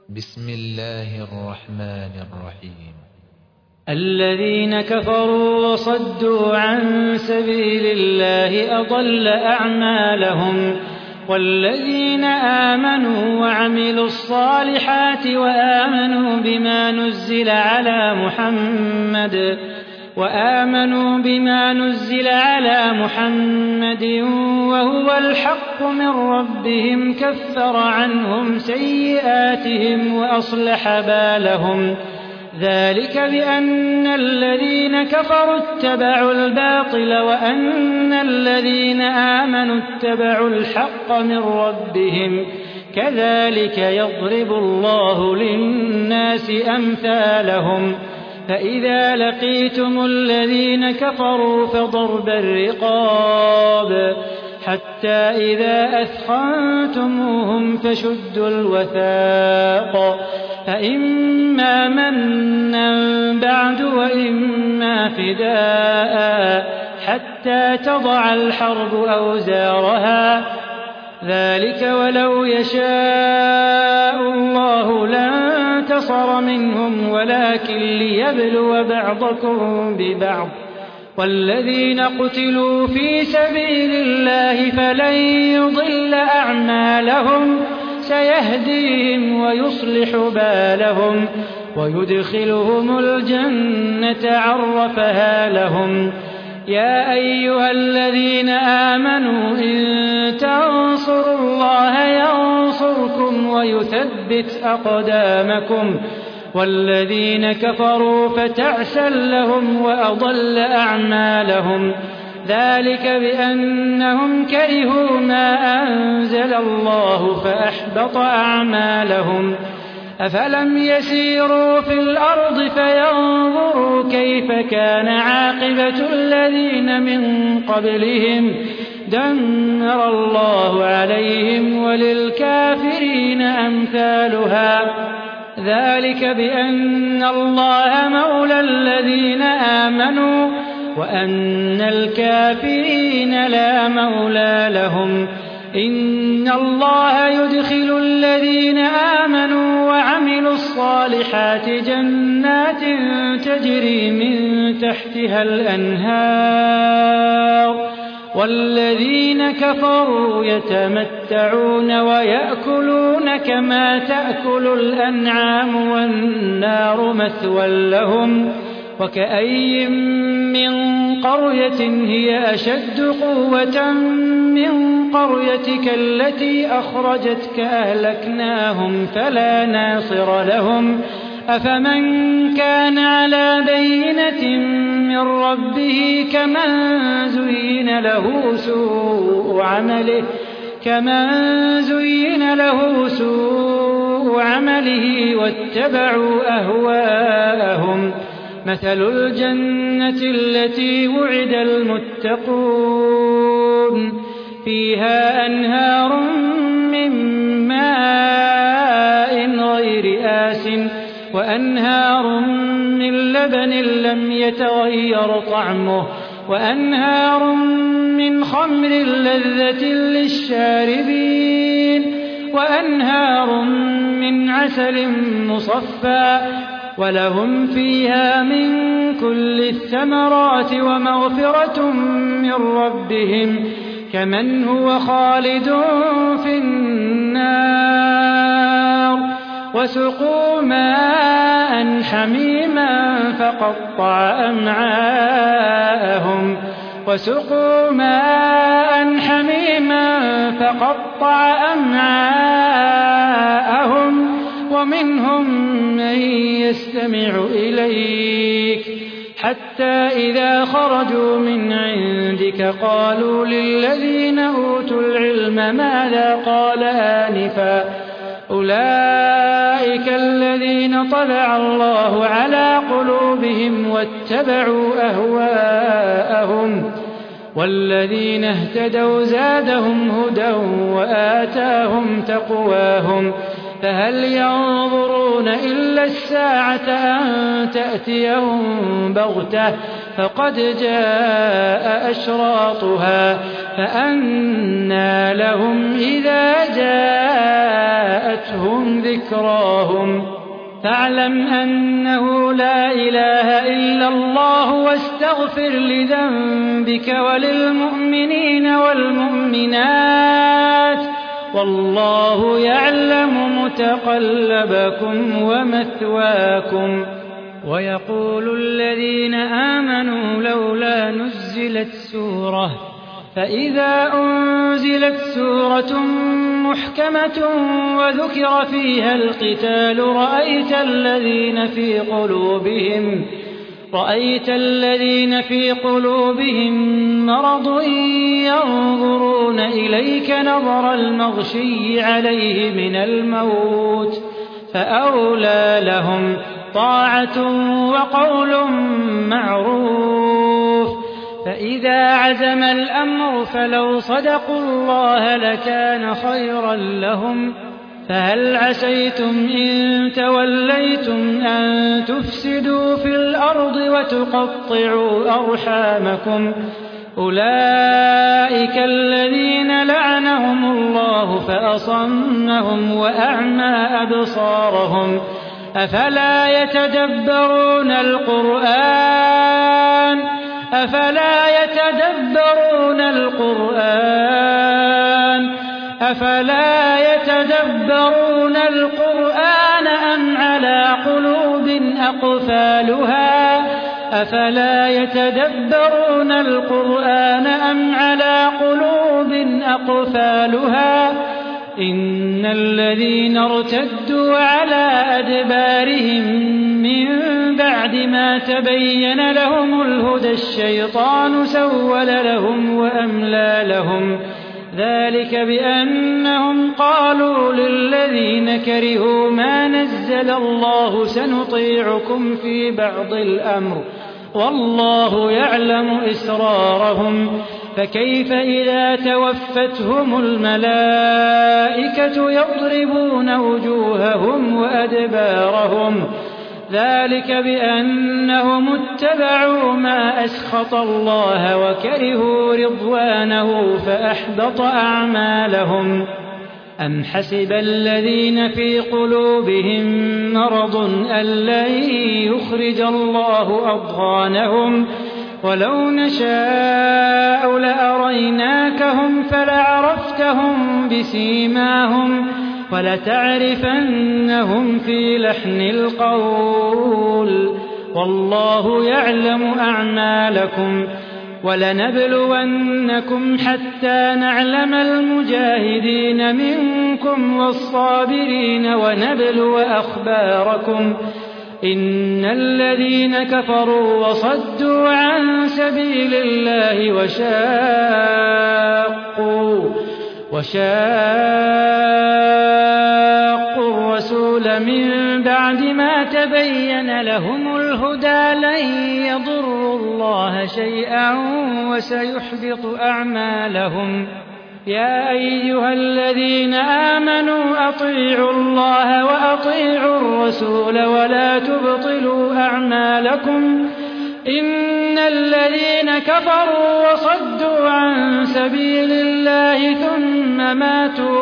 بسم الله الرحمن الرحيم. الذين كفروا وصدوا عن سبيل الله أضل أعمالهم، والذين آمنوا وعملوا الصالحات وآمنوا بما نزل على محمد وهو الحق من ربهم كفر عنهم سيئاتهم وأصلح بالهم. ذلك بأن الذين كفروا اتبعوا الباطل وأن الذين آمنوا اتبعوا الحق من ربهم، كذلك يضرب الله للناس أمثالهم. فإذا لقيتم الذين كفروا فضرب الرقاب حتى إذا أثخنتموهم فشدوا الوثاق، فإما منا بعد وإما فداء حتى تضع الحرب أوزارها. ذلك ولو يشاء الله لانتصر منهم ولكن ليبلو بعضكم ببعض. والذين قتلوا في سبيل الله فلن يضل أعمالهم، سيهديهم ويصلح بالهم ويدخلهم الجنة عرفها لهم. يا أيها الذين آمنوا إن تنصروا الله ينصركم ويثبت أقدامكم، والذين كفروا فتعسا لهم وأضل أعمالهم. ذلك بأنهم كرهوا ما أنزل الله فأحبط أعمالهم. أفلم يسيروا في الأرض فينظروا كيف كان عاقبة الذين من قبلهم، دمر الله عليهم وللكافرين أمثالها. ذلك بأن الله مولى الذين آمنوا وأن الكافرين لا مولى لهم. إن الله يدخل الذين آمنوا وعملوا الصالحات جنات تجري من تحتها الأنهار، والذين كفروا يتمتعون ويأكلون كما تأكل الأنعام والنار مثوى لهم. وكأي من قرية هي أشد قوة من قريتك التي أخرجتك أهلكناهم فلا ناصر لهم. أفمن كان على بينة من ربه كمن زين له سوء عمله واتبعوا أهواءهم. مثل الجنة التي وعد المتقون فيها أنهار من ماء غير آسٍ وأنهار من لبن لم يتغير طعمه وأنهار من خمر لذة للشاربين وأنهار من عسل مصفى، ولهم فيها من كل الثمرات ومغفرة من ربهم كمن هو خالد في النار. وسقوا ماء حميما فقطع أمعاءهم ومنهم من يستمع إليك حتى إذا خرجوا من عندك قالوا للذين أوتوا العلم ماذا قال آنفا، أولئك الذين طبع الله على قلوبهم واتبعوا أهواءهم، والذين اهتدوا زادهم هدى وآتاهم تقواهم. فهل ينظرون إلا الساعة أن تأتيهم بغتة فقد جاء أشراطها فأنى لهم إذا جاءتهم ذكراهم فاعلم أنه لا إله إلا الله واستغفر لذنبك وللمؤمنين والمؤمنات والله يعلم متقلبكم ومثواكم. ويقول الذين آمنوا لولا نزلت سورة فإذا أنزلت سورة محكمة وذكر فيها القتال رأيت الذين في قلوبهم مرض ينظرون إليك نظر المغشي عليه من الموت فأولى لهم طاعة وقول معروف. فإذا عزم الأمر فلو صدقوا الله لكان خيرا لهم. فهل عسيتم إن توليتم أن تفسدوا في الأرض وتقطعوا أرحامكم أولئك الذين لعنهم الله فأصمهم وأعمى أبصارهم أفلا يتدبرون القرآن أم على قلوب أقفالها إن الذين ارتدوا على أدبارهم من بعد ما تبين لهم الهدى الشيطان سول لهم وأملى لهم ذلك بأنهم قالوا للذين كرهوا ما نزل الله سنطيعكم في بعض الأمر والله يعلم إسرارهم فكيف إذا توفتهم الملائكة يضربون وجوههم وأدبارهم ذلك بأنهم اتبعوا ما أسخط الله وكرهوا رضوانه فأحبط أعمالهم. أم حسب الذين في قلوبهم مرض أن لن يخرج الله أضغانهم ولو نشاء لأريناكهم فلعرفتهم بسيماهم ولتعرفنهم في لحن القول والله يعلم أعمالكم. ولنبلونكم حتى نعلم المجاهدين منكم والصابرين ونبلو أخباركم إن الذين كفروا وصدوا عن سبيل الله وشاقوا الرسول من بعد ما تبين لهم الهدى لن يضروا الله شيئا وسيحبط أعمالهم. يا أيها الذين آمنوا أطيعوا الله وأطيعوا الرسول ولا تبطلوا أعمالكم إن الذين كفروا وصدوا عن سبيل الله ثم ماتوا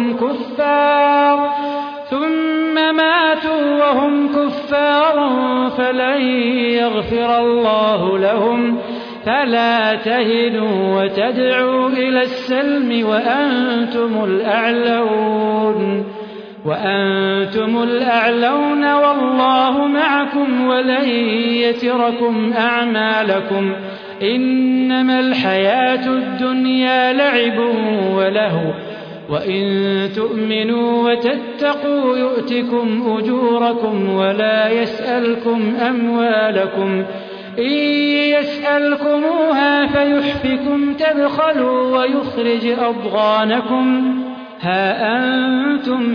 وهم كفار فلن يغفر الله لهم. فلا تهنوا وتدعوا إلى السلم وأنتم الأعلون والله معكم ولن يتركم أعمالكم إنما الحياة الدنيا لعب ولهو وإن تؤمنوا وتتقوا يؤتكم أجوركم ولا يسألكم أموالكم إن يسألكموها فيحفكم تبخلوا ويخرج أضغانكم. ها أنتم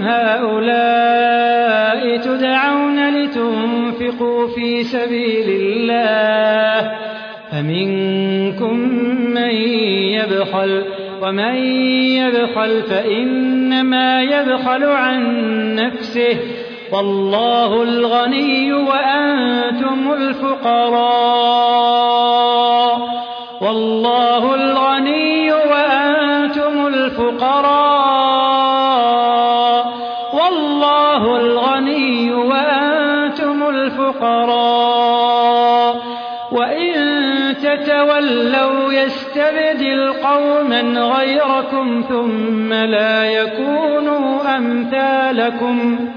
هؤلاء تدعون لتنفقوا في سبيل الله فمنكم من يبخل ومن يبخل فإنما يبخل عن نفسه والله الغني وأنتم الفقراء والله الغني وأنتم الفقراء والله الغني وأنتم الفقراء وإن تتولوا يستبدل قوما غيركم ثم لا يكونوا أمثالكم